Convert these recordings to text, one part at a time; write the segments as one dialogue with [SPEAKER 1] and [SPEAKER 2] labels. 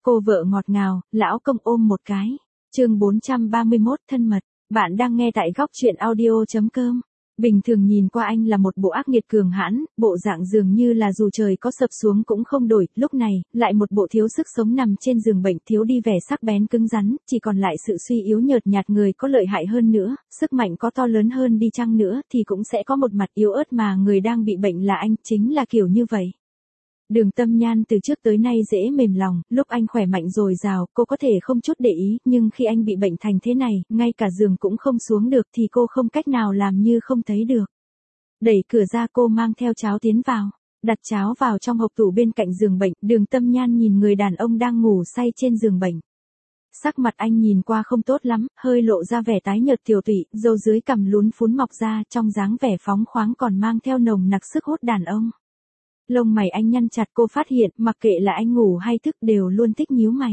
[SPEAKER 1] Cô vợ ngọt ngào, lão công ôm một cái. Chương 431 thân mật. Bạn đang nghe tại góc truyện audio.com. Bình thường nhìn qua anh là một bộ ác nghiệt cường hãn, bộ dạng dường như là dù trời có sập xuống cũng không đổi, lúc này, lại một bộ thiếu sức sống nằm trên giường bệnh, thiếu đi vẻ sắc bén cứng rắn, chỉ còn lại sự suy yếu nhợt nhạt. Người có lợi hại hơn nữa, sức mạnh có to lớn hơn đi chăng nữa thì cũng sẽ có một mặt yếu ớt mà người đang bị bệnh là anh, chính là kiểu như vậy. Đường Tâm Nhan từ trước tới nay dễ mềm lòng, lúc anh khỏe mạnh dồi dào, cô có thể không chút để ý, nhưng khi anh bị bệnh thành thế này, ngay cả giường cũng không xuống được thì cô không cách nào làm như không thấy được. Đẩy cửa ra cô mang theo cháo tiến vào, đặt cháo vào trong hộp tủ bên cạnh giường bệnh, Đường Tâm Nhan nhìn người đàn ông đang ngủ say trên giường bệnh. Sắc mặt anh nhìn qua không tốt lắm, hơi lộ ra vẻ tái nhợt tiều tụy, râu dưới cằm lún phún mọc ra, trong dáng vẻ phóng khoáng còn mang theo nồng nặc sức hút đàn ông. Lông mày anh nhăn chặt, cô phát hiện, mặc kệ là anh ngủ hay thức đều luôn thích nhíu mày.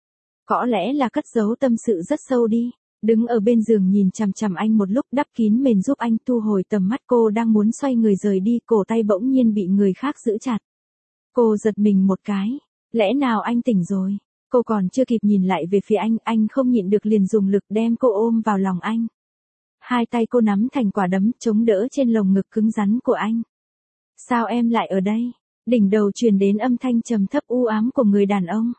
[SPEAKER 1] Có lẽ là cất giấu tâm sự rất sâu đi. Đứng ở bên giường nhìn chằm chằm anh một lúc, đắp kín mền giúp anh thu hồi tầm mắt. Cô đang muốn xoay người rời đi, cổ tay bỗng nhiên bị người khác giữ chặt. Cô giật mình một cái. Lẽ nào anh tỉnh rồi? Cô còn chưa kịp nhìn lại về phía anh không nhịn được liền dùng lực đem cô ôm vào lòng anh. Hai tay cô nắm thành quả đấm chống đỡ trên lồng ngực cứng rắn của anh. Sao em lại ở đây? Đỉnh đầu truyền đến âm thanh trầm thấp u ám của người đàn ông.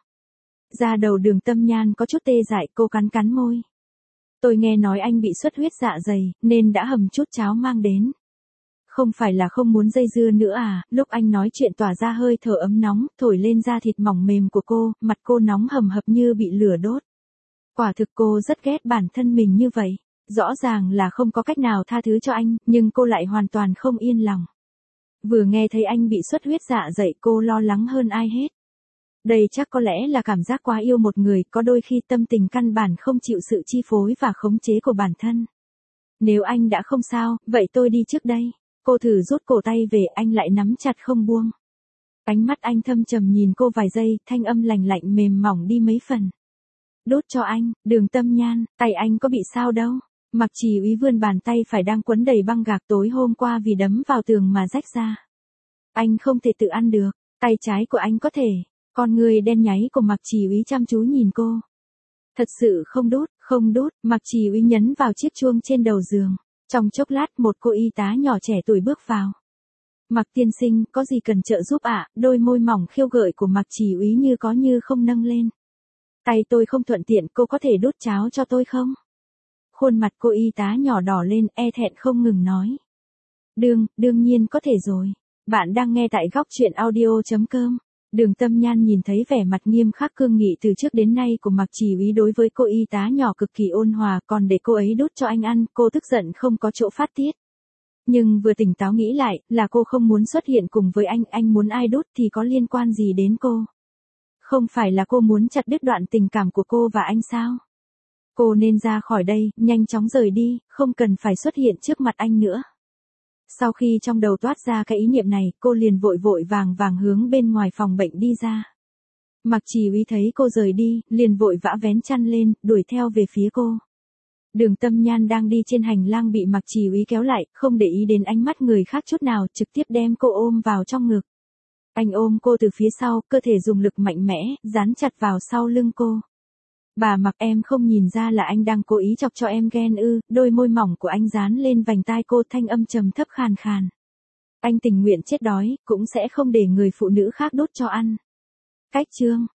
[SPEAKER 1] Da đầu Đường Tâm Nhan có chút tê dại, cô cắn cắn môi. Tôi nghe nói anh bị xuất huyết dạ dày, nên đã hầm chút cháo mang đến. Không phải là không muốn dây dưa nữa à? Lúc anh nói chuyện tỏa ra hơi thở ấm nóng, thổi lên da thịt mỏng mềm của cô, mặt cô nóng hầm hập như bị lửa đốt. Quả thực cô rất ghét bản thân mình như vậy. Rõ ràng là không có cách nào tha thứ cho anh, nhưng cô lại hoàn toàn không yên lòng. Vừa nghe thấy anh bị xuất huyết dạ dày, cô lo lắng hơn ai hết. Đây chắc có lẽ là cảm giác quá yêu một người, có đôi khi tâm tình căn bản không chịu sự chi phối và khống chế của bản thân. Nếu anh đã không sao, vậy tôi đi trước đây. Cô thử rút cổ tay về, anh lại nắm chặt không buông. Ánh mắt anh thâm trầm nhìn cô vài giây, thanh âm lành lạnh mềm mỏng đi mấy phần. Đốt cho anh, Đường Tâm Nhan, tay anh có bị sao đâu. Mặc Trì Úy vươn bàn tay phải đang quấn đầy băng gạc tối hôm qua vì đấm vào tường mà rách ra. Anh không thể tự ăn được, tay trái của anh có thể. Con người đen nháy của Mặc Trì Úy chăm chú nhìn cô. Thật sự không đốt, Mặc Trì Úy nhấn vào chiếc chuông trên đầu giường. Trong chốc lát một cô y tá nhỏ trẻ tuổi bước vào. Mặc tiên sinh, có gì cần trợ giúp ạ? Đôi môi mỏng khiêu gợi của Mặc Trì Úy như có như không nâng lên. Tay tôi không thuận tiện, cô có thể đút cháo cho tôi không? Khuôn mặt cô y tá nhỏ đỏ lên, e thẹn không ngừng nói. Đương nhiên có thể rồi. Bạn đang nghe tại góc truyện audio.com. Đường Tâm Nhan nhìn thấy vẻ mặt nghiêm khắc cương nghị từ trước đến nay của Mặc Trì Úy đối với cô y tá nhỏ cực kỳ ôn hòa, còn để cô ấy đút cho anh ăn, cô tức giận không có chỗ phát tiết. Nhưng vừa tỉnh táo nghĩ lại, là cô không muốn xuất hiện cùng với anh muốn ai đút thì có liên quan gì đến cô? Không phải là cô muốn chặt đứt đoạn tình cảm của cô và anh sao? Cô nên ra khỏi đây, nhanh chóng rời đi, không cần phải xuất hiện trước mặt anh nữa. Sau khi trong đầu toát ra cái ý niệm này, cô liền vội vàng hướng bên ngoài phòng bệnh đi ra. Mặc Trì Úy thấy cô rời đi, liền vội vã vén chăn lên, đuổi theo về phía cô. Đường Tâm Nhan đang đi trên hành lang bị Mặc Trì Úy kéo lại, không để ý đến ánh mắt người khác chút nào, trực tiếp đem cô ôm vào trong ngực. Anh ôm cô từ phía sau, cơ thể dùng lực mạnh mẽ, dán chặt vào sau lưng cô. Bà Mặc, em không nhìn ra là anh đang cố ý chọc cho em ghen ư? Đôi môi mỏng của anh dán lên vành tai cô, thanh âm trầm thấp khàn khàn. Anh tình nguyện chết đói, cũng sẽ không để người phụ nữ khác đút cho ăn. Cách chương